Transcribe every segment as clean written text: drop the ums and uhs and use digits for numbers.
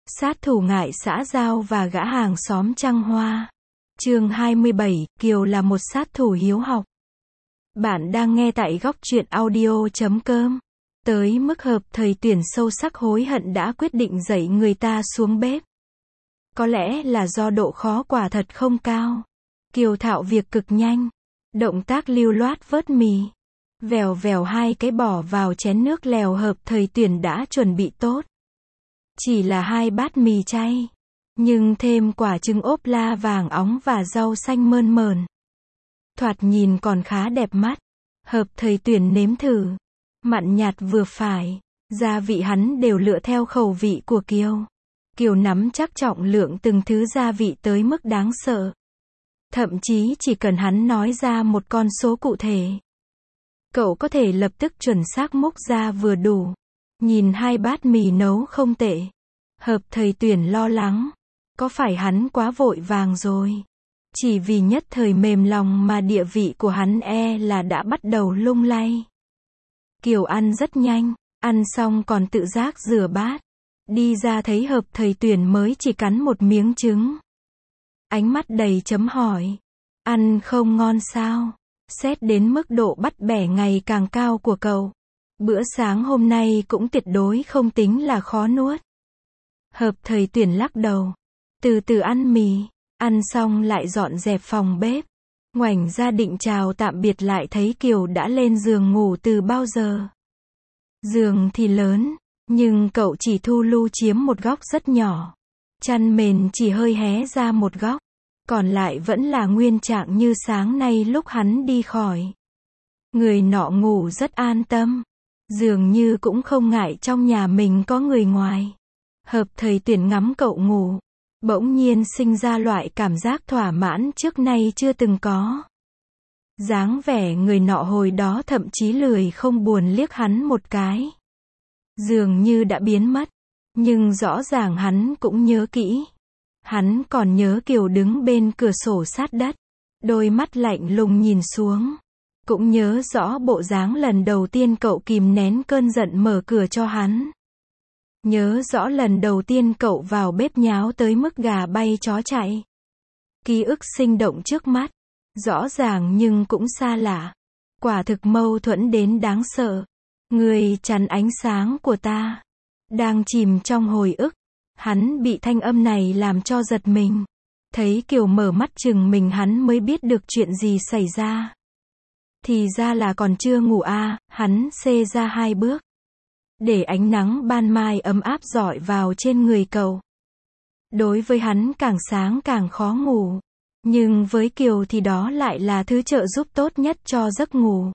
Sát thủ ngại xã giao và gã hàng xóm trăng hoa. Chương 27, Kiều là một sát thủ hiếu học. Bạn đang nghe tại góc truyện audio.com. Tới mức Hợp Thời Tuyển sâu sắc hối hận đã quyết định dạy người ta xuống bếp. Có lẽ là do độ khó quả thật không cao. Kiều thạo việc cực nhanh. Động tác lưu loát vớt mì. Vèo vèo hai cái bỏ vào chén nước lèo Hợp Thời Tuyển đã chuẩn bị tốt. Chỉ là 2 bát mì chay, nhưng thêm quả trứng ốp la vàng óng và rau xanh mơn mởn. Thoạt nhìn còn khá đẹp mắt. Hợp Thời Tuyển nếm thử. Mặn nhạt vừa phải, gia vị hắn đều lựa theo khẩu vị của Kiều. Kiều nắm chắc trọng lượng từng thứ gia vị tới mức đáng sợ. Thậm chí chỉ cần hắn nói ra một con số cụ thể, cậu có thể lập tức chuẩn xác múc ra vừa đủ. Nhìn 2 bát mì nấu không tệ. Hợp Thời Tuyển lo lắng. Có phải hắn quá vội vàng rồi? Chỉ vì nhất thời mềm lòng mà địa vị của hắn là đã bắt đầu lung lay. Kiều ăn rất nhanh. Ăn xong còn tự giác rửa bát. Đi ra thấy Hợp Thời Tuyển mới chỉ cắn một miếng trứng. Ánh mắt đầy chấm hỏi. Ăn không ngon sao? Xét đến mức độ bắt bẻ ngày càng cao của cậu, bữa sáng hôm nay cũng tuyệt đối không tính là khó nuốt. Hợp Thời Tuyển lắc đầu. Từ từ ăn mì. Ăn xong lại dọn dẹp phòng bếp. Ngoảnh ra định chào tạm biệt lại thấy Kiều đã lên giường ngủ từ bao giờ. Giường thì lớn, nhưng cậu chỉ thu lu chiếm một góc rất nhỏ. Chăn mền chỉ hơi hé ra một góc. Còn lại vẫn là nguyên trạng như sáng nay lúc hắn đi khỏi. Người nọ ngủ rất an tâm. Dường như cũng không ngại trong nhà mình có người ngoài. Hợp Thời Tuyển ngắm cậu ngủ. Bỗng nhiên sinh ra loại cảm giác thỏa mãn trước nay chưa từng có. Dáng vẻ người nọ hồi đó thậm chí lười không buồn liếc hắn một cái. Dường như đã biến mất. Nhưng rõ ràng hắn cũng nhớ kỹ. Hắn còn nhớ Kiều đứng bên cửa sổ sát đất. Đôi mắt lạnh lùng nhìn xuống. Cũng nhớ rõ bộ dáng lần đầu tiên cậu kìm nén cơn giận mở cửa cho hắn. Nhớ rõ lần đầu tiên cậu vào bếp nháo tới mức gà bay chó chạy. Ký ức sinh động trước mắt. Rõ ràng nhưng cũng xa lạ. Quả thực mâu thuẫn đến đáng sợ. Người chắn ánh sáng của ta. Đang chìm trong hồi ức. Hắn bị thanh âm này làm cho giật mình. Thấy Kiều mở mắt chừng mình hắn mới biết được chuyện gì xảy ra. Thì ra là còn chưa ngủ hắn xê ra 2 bước. Để ánh nắng ban mai ấm áp rọi vào trên người cậu. Đối với hắn càng sáng càng khó ngủ. Nhưng với Kiều thì đó lại là thứ trợ giúp tốt nhất cho giấc ngủ.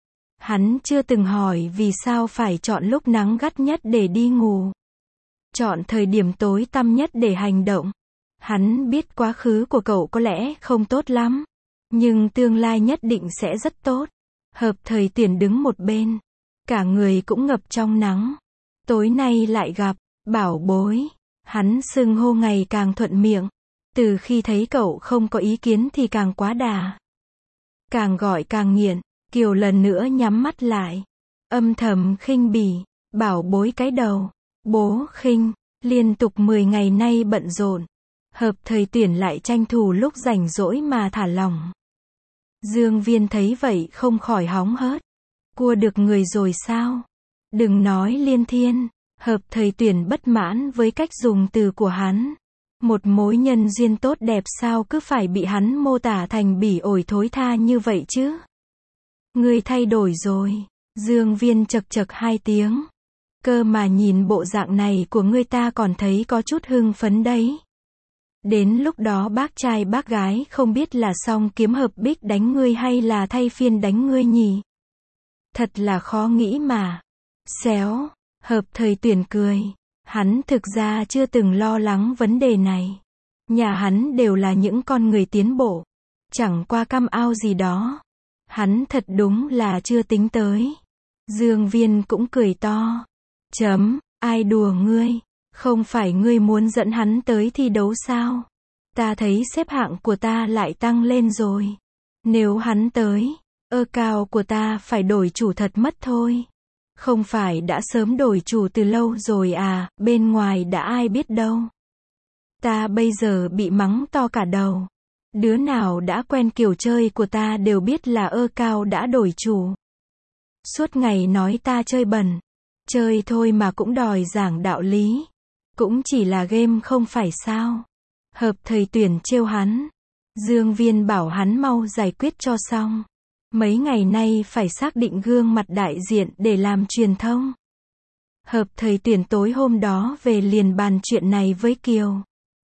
Hắn chưa từng hỏi vì sao phải chọn lúc nắng gắt nhất để đi ngủ. Chọn thời điểm tối tăm nhất để hành động. Hắn biết quá khứ của cậu có lẽ không tốt lắm. Nhưng tương lai nhất định sẽ rất tốt. Hợp Thời Tuyển đứng một bên. Cả người cũng ngập trong nắng. Tối nay lại gặp, bảo bối. Hắn xưng hô ngày càng thuận miệng. Từ khi thấy cậu không có ý kiến thì càng quá đà. Càng gọi càng nghiện. Kiều lần nữa nhắm mắt lại. Âm thầm khinh bỉ. Bảo bối cái đầu. Bố khinh. Liên tục 10 ngày nay bận rộn. Hợp Thời Tuyển lại tranh thủ lúc rảnh rỗi mà thả lỏng. Dương Viên thấy vậy không khỏi hóng hớt. Cua được người rồi sao? Đừng nói liên thiên. Hợp Thời Tuyển bất mãn với cách dùng từ của hắn. Một mối nhân duyên tốt đẹp sao cứ phải bị hắn mô tả thành bỉ ổi thối tha như vậy chứ? Ngươi thay đổi rồi. Dương Viên chậc chậc 2 tiếng. Cơ mà nhìn bộ dạng này của ngươi ta còn thấy có chút hưng phấn đấy. Đến lúc đó bác trai bác gái không biết là song kiếm hợp bích đánh ngươi hay là thay phiên đánh ngươi nhỉ? Thật là khó nghĩ mà. Xéo. Hợp Thời Tuyển cười. Hắn thực ra chưa từng lo lắng vấn đề này. Nhà hắn đều là những con người tiến bộ. Chẳng qua căm ao gì đó. Hắn thật đúng là chưa tính tới. Dương Viên cũng cười to. Ai đùa ngươi? Không phải ngươi muốn dẫn hắn tới thi đấu sao? Ta thấy xếp hạng của ta lại tăng lên rồi. Nếu hắn tới, cao của ta phải đổi chủ thật mất thôi. Không phải đã sớm đổi chủ từ lâu rồi à, bên ngoài đã ai biết đâu. Ta bây giờ bị mắng to cả đầu. Đứa nào đã quen kiểu chơi của ta đều biết là Cao đã đổi chủ. Suốt ngày nói ta chơi bẩn. Chơi thôi mà cũng đòi giảng đạo lý. Cũng chỉ là game không phải sao. Hợp thầy tuyển trêu hắn. Dương Viên bảo hắn mau giải quyết cho xong. Mấy ngày nay phải xác định gương mặt đại diện để làm truyền thông. Hợp thầy tuyển tối hôm đó về liền bàn chuyện này với Kiều.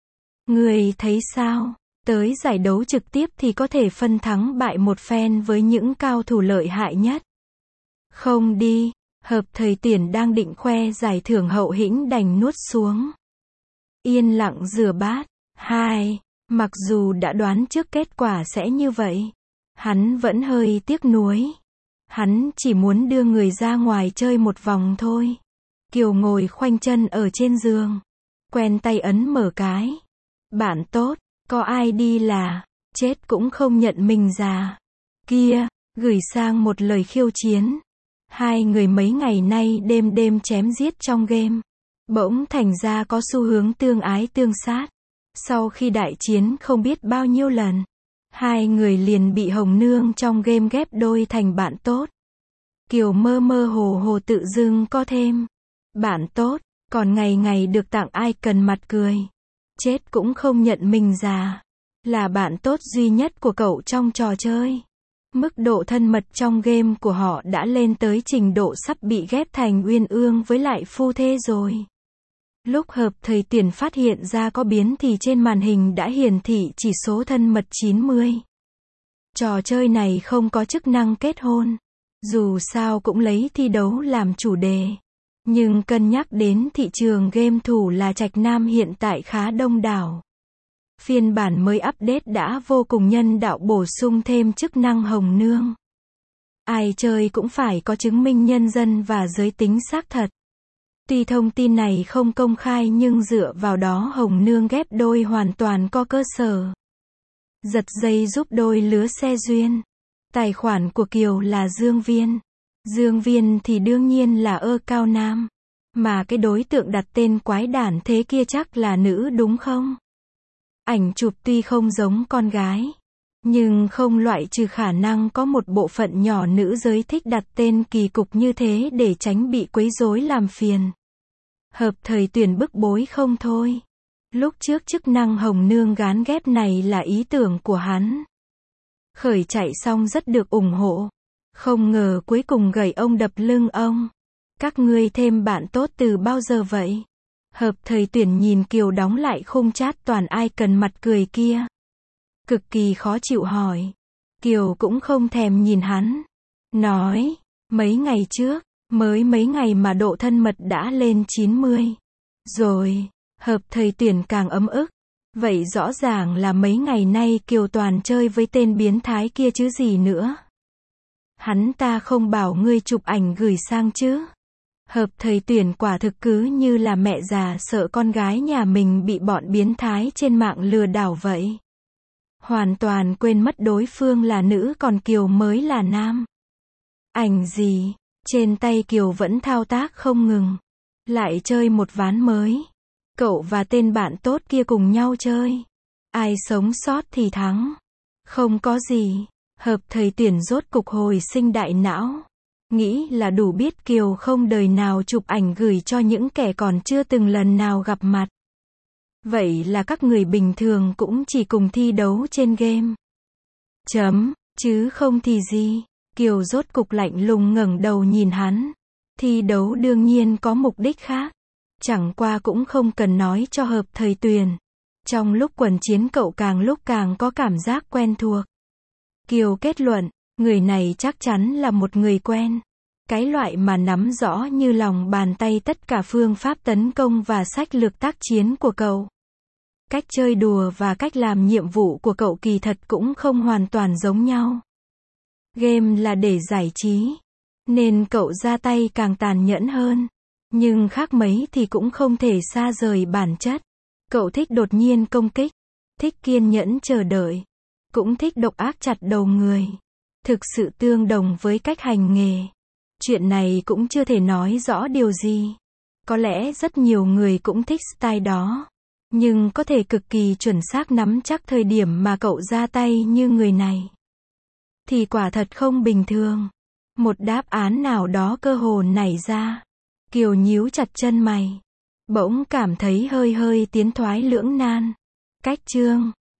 Người thấy sao? Tới giải đấu trực tiếp thì có thể phân thắng bại một phen với những cao thủ lợi hại nhất. Không đi, hợp thầy tuyển đang định khoe giải thưởng hậu hĩnh đành nuốt xuống. Yên lặng rửa bát. 2. Mặc dù đã đoán trước kết quả sẽ như vậy, hắn vẫn hơi tiếc nuối. Hắn chỉ muốn đưa người ra ngoài chơi một vòng thôi. Kiều ngồi khoanh chân ở trên giường. Quen tay ấn mở cái. Bạn tốt, có ai đi là, chết cũng không nhận mình già. Kia, gửi sang một lời khiêu chiến. Hai người mấy ngày nay đêm đêm chém giết trong game. Bỗng thành ra có xu hướng tương ái tương sát. Sau khi đại chiến không biết bao nhiêu lần, hai người liền bị Hồng Nương trong game ghép đôi thành bạn tốt. Kiều mơ mơ hồ hồ tự dưng có thêm bạn tốt, còn ngày ngày được tặng icon mặt cười. Chết cũng không nhận mình già. Là bạn tốt duy nhất của cậu trong trò chơi. Mức độ thân mật trong game của họ đã lên tới trình độ sắp bị ghép thành uyên ương với lại phu thê rồi. Lúc hợp thầy tuyển phát hiện ra có biến thì trên màn hình đã hiển thị chỉ số thân mật 90. Trò chơi này không có chức năng kết hôn. Dù sao cũng lấy thi đấu làm chủ đề. Nhưng cân nhắc đến thị trường game thủ là Trạch Nam hiện tại khá đông đảo. Phiên bản mới update đã vô cùng nhân đạo bổ sung thêm chức năng Hồng Nương. Ai chơi cũng phải có chứng minh nhân dân và giới tính xác thật. Tuy thông tin này không công khai nhưng dựa vào đó Hồng Nương ghép đôi hoàn toàn có cơ sở. Giật dây giúp đôi lứa xe duyên. Tài khoản của Kiều là Dương Viên. Dương Viên thì đương nhiên là Cao nam. Mà cái đối tượng đặt tên quái đản thế kia chắc là nữ đúng không? Ảnh chụp tuy không giống con gái, nhưng không loại trừ khả năng có một bộ phận nhỏ nữ giới thích đặt tên kỳ cục như thế để tránh bị quấy rối làm phiền. Hợp thời tuyển bức bối không thôi. Lúc trước chức năng Hồng Nương gán ghép này là ý tưởng của hắn. Khởi chạy xong rất được ủng hộ. Không ngờ cuối cùng gầy ông đập lưng ông. Các ngươi thêm bạn tốt từ bao giờ vậy? Hợp thời tuyển nhìn Kiều đóng lại khung chat toàn icon mặt cười kia. Cực kỳ khó chịu hỏi. Kiều cũng không thèm nhìn hắn. Nói, mấy ngày trước, mới mấy ngày mà độ thân mật đã lên 90. Rồi, hợp thời tuyển càng ấm ức. Vậy rõ ràng là mấy ngày nay Kiều toàn chơi với tên biến thái kia chứ gì nữa. Hắn ta không bảo ngươi chụp ảnh gửi sang chứ. Hợp thời tuyển quả thực cứ như là mẹ già sợ con gái nhà mình bị bọn biến thái trên mạng lừa đảo vậy. Hoàn toàn quên mất đối phương là nữ còn Kiều mới là nam. Ảnh gì? Trên tay Kiều vẫn thao tác không ngừng. Lại chơi một ván mới. Cậu và tên bạn tốt kia cùng nhau chơi. Ai sống sót thì thắng. Không có gì. Hợp thời tuyển rốt cục hồi sinh đại não. Nghĩ là đủ biết Kiều không đời nào chụp ảnh gửi cho những kẻ còn chưa từng lần nào gặp mặt. Vậy là các người bình thường cũng chỉ cùng thi đấu trên game. Chứ không thì gì. Kiều rốt cục lạnh lùng ngẩng đầu nhìn hắn. Thi đấu đương nhiên có mục đích khác. Chẳng qua cũng không cần nói cho hợp thời tuyển. Trong lúc quần chiến cậu càng lúc càng có cảm giác quen thuộc. Kiều kết luận, người này chắc chắn là một người quen. Cái loại mà nắm rõ như lòng bàn tay tất cả phương pháp tấn công và sách lược tác chiến của cậu. Cách chơi đùa và cách làm nhiệm vụ của cậu kỳ thật cũng không hoàn toàn giống nhau. Game là để giải trí, nên cậu ra tay càng tàn nhẫn hơn. Nhưng khác mấy thì cũng không thể xa rời bản chất. Cậu thích đột nhiên công kích, thích kiên nhẫn chờ đợi, cũng thích độc ác chặt đầu người. Thực sự tương đồng với cách hành nghề. Chuyện này cũng chưa thể nói rõ điều gì. Có lẽ rất nhiều người cũng thích style đó. Nhưng có thể cực kỳ chuẩn xác nắm chắc thời điểm mà cậu ra tay như người này thì quả thật không bình thường. Một đáp án nào đó cơ hồ nảy ra. Kiều nhíu chặt chân mày. Bỗng cảm thấy hơi tiến thoái lưỡng nan. Cách chương